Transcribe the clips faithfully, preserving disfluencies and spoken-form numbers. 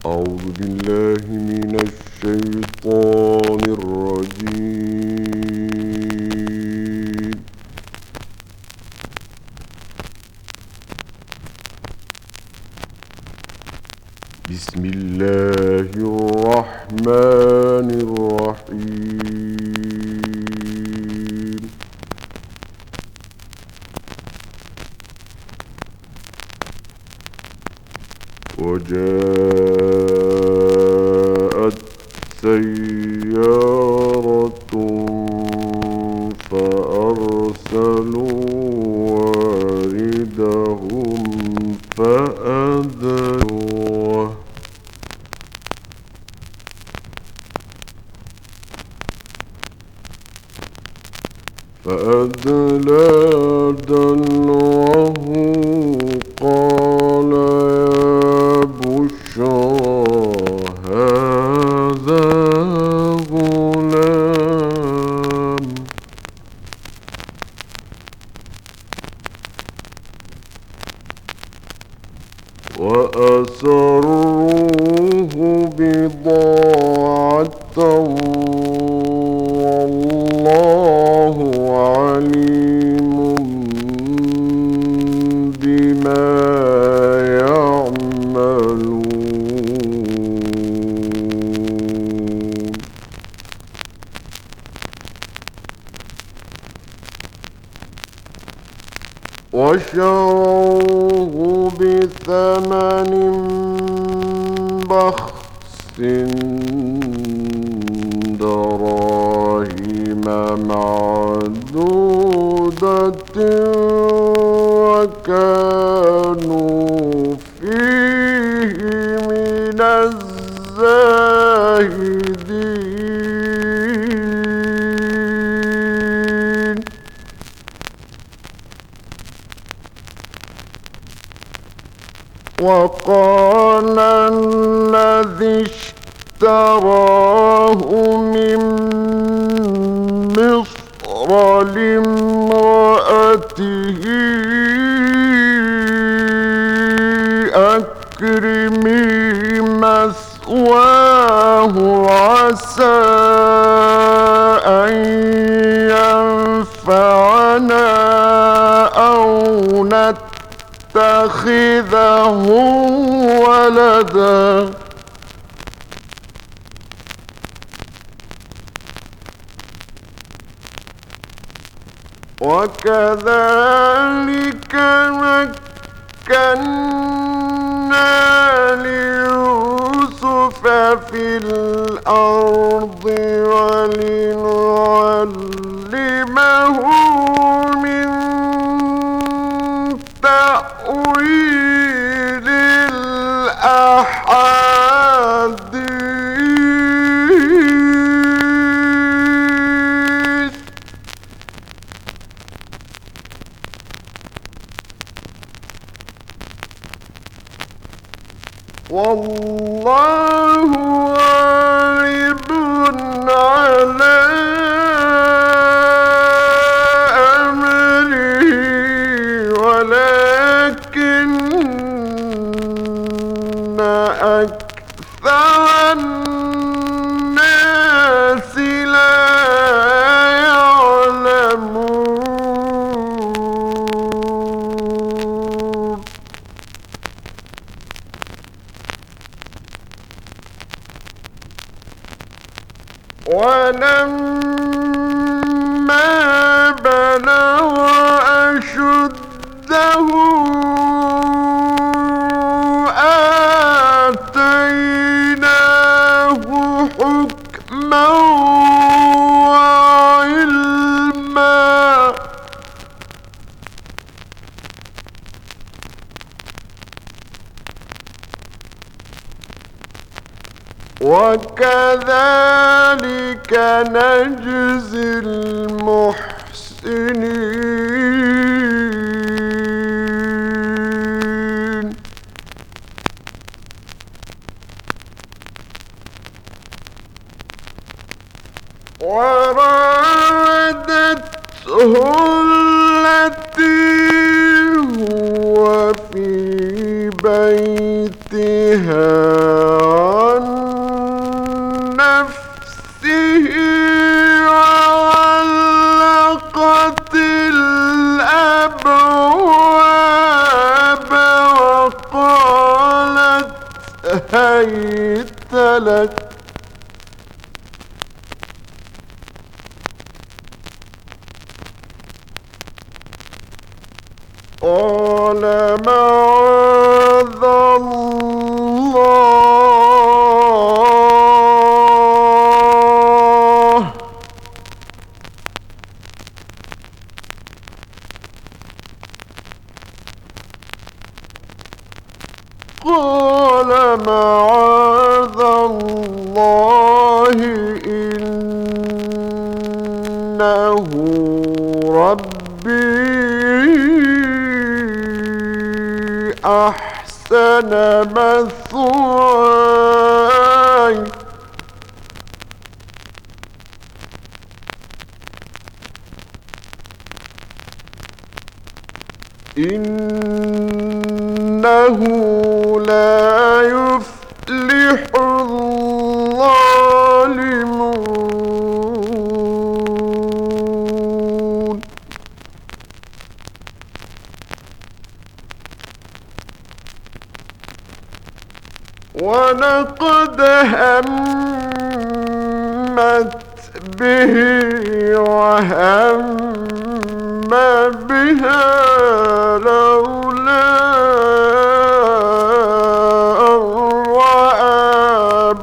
أعوذ بالله من الشيطان الرجيم. بسم الله الرحمن الرحيم. وجاءت سيارة فأرسلوا واردهم فأدلوه فأدلى دلوه قال يا بشرى هذا غلام وأسروه بضاعة والله عليم بما يعملون. وشروه بثمن بخس دراهم معدودة وكانوا فيه من الزاهدين. وقال الذي اشتراه من مصر لامرأته أكرمي مثواه عسى أن ينفعنا أو نتخذه ولدا وكذلك مكنا ليوسف في الأرض ولنعلمه من تأويل الأحاديث. والله غالب على أمره ولكن أكثر الناس لا يعلمون. ولما بلغ أشده آتيناه حكما وعلما وكذلك نجزي المحسنين. وراودته التي هو في بيتها هيت لك قال معاذ الله قال معاذ الله إنه ربي أحسن مثواي إنه لا يفلح الظالمون ولقد همت به وهم بها لولا أن رأى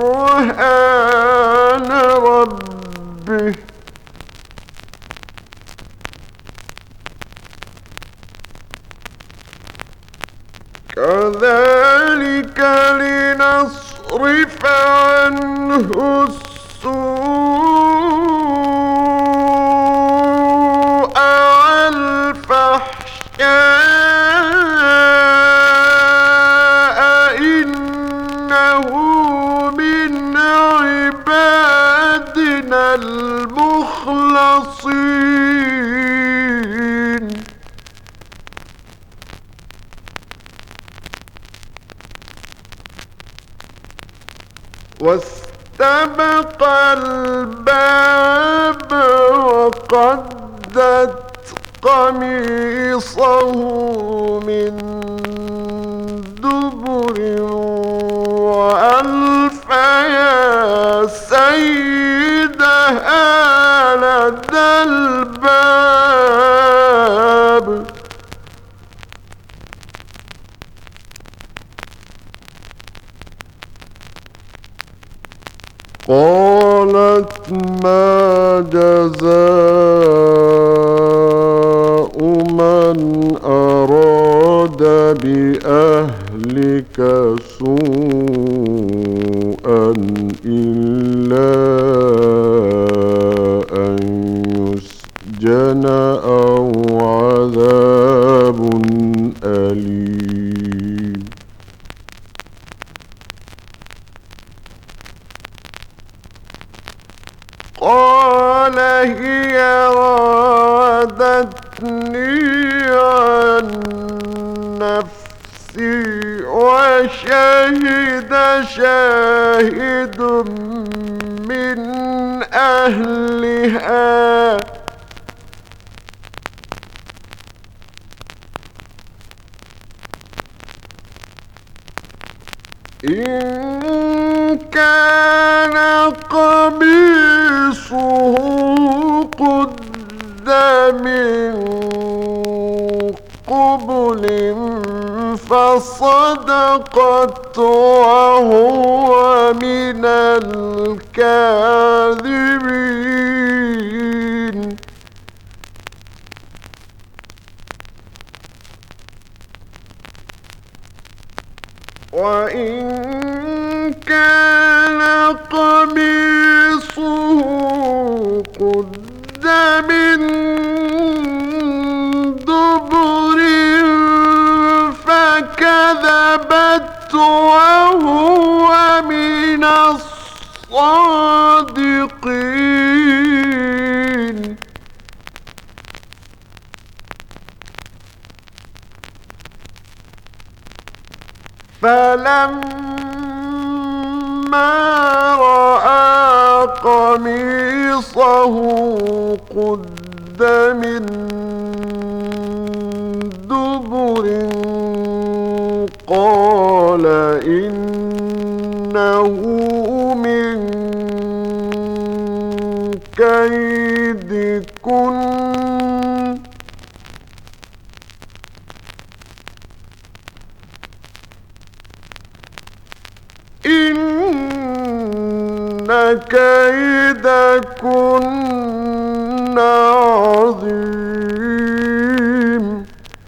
برهان ربه كذلك لنصرف عنه السوء والفحشاء إنه من عبادنا المخلصين واستبق الباب وقدت قميصه من دبر وألف يا سيدها لدى الباب قالت ما جزاء من أراد بأهلك سوءا إلا أن يسجن أو عذاب أليم قال هي راودتني عن نفسي وشهد شاهد من أهلها إن كان قميصه قد من قبل فصدقت وهو من الكاذبين وإن كان قميصه قد من دبر فكذبت وهو من الصادقين فلما رأى قميصه قد من دبر قال إن من كيدكن إن كيدكن عظيم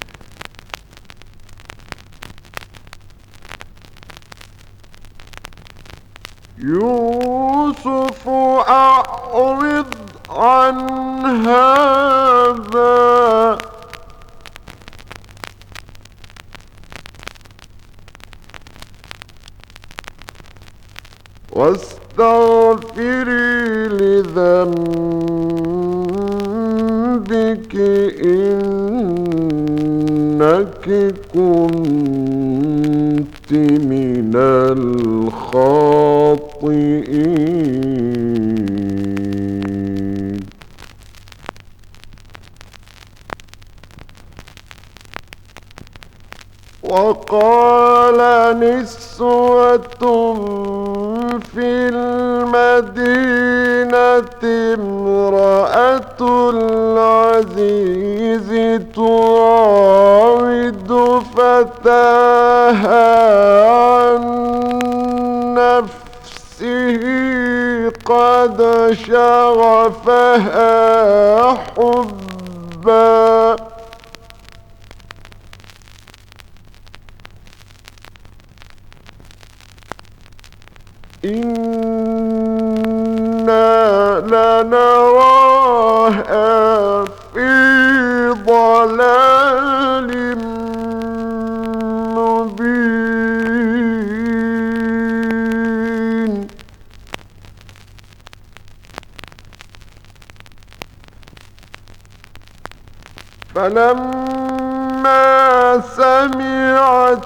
يوسف أعرض عن هذا واستغفري لذنبك إنك كنت من الخاطئين وقال نسوة في المدينة امرأة العزيز تراود فتاها عن نفسه قد شغفها حبا إنا لنراها في ضلال مبين فلما سمعت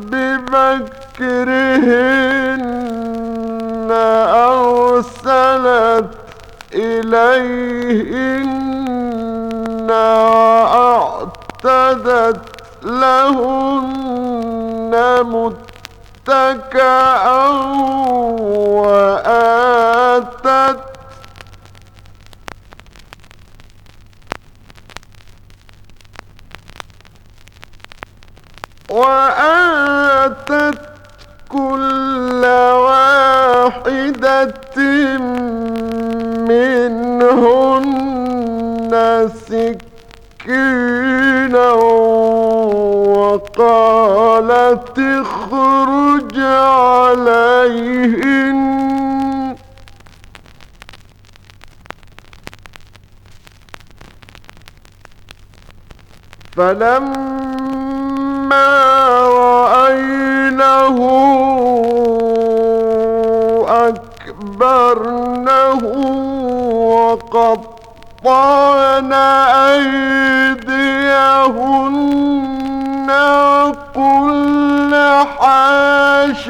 بمكرهن أرسلت إليهن وأعتدت لهن متكئا وآتت وآتت كل واحدة منهن سكينا وقالت اخرج عليهن فلما رأينه أكبرنه وقطعن أيديهن وقلن حاش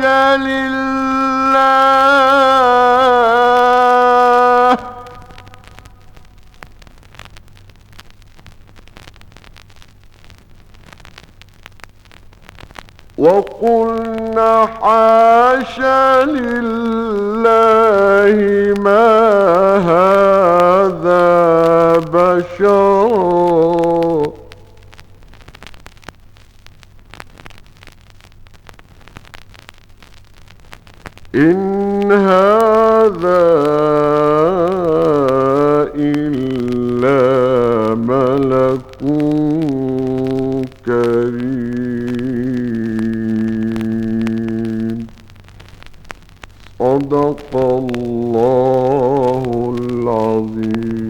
لله وقلن حاش لله ما هذا بشرا إن هذا إلا ملك كريم صدق الله العظيم.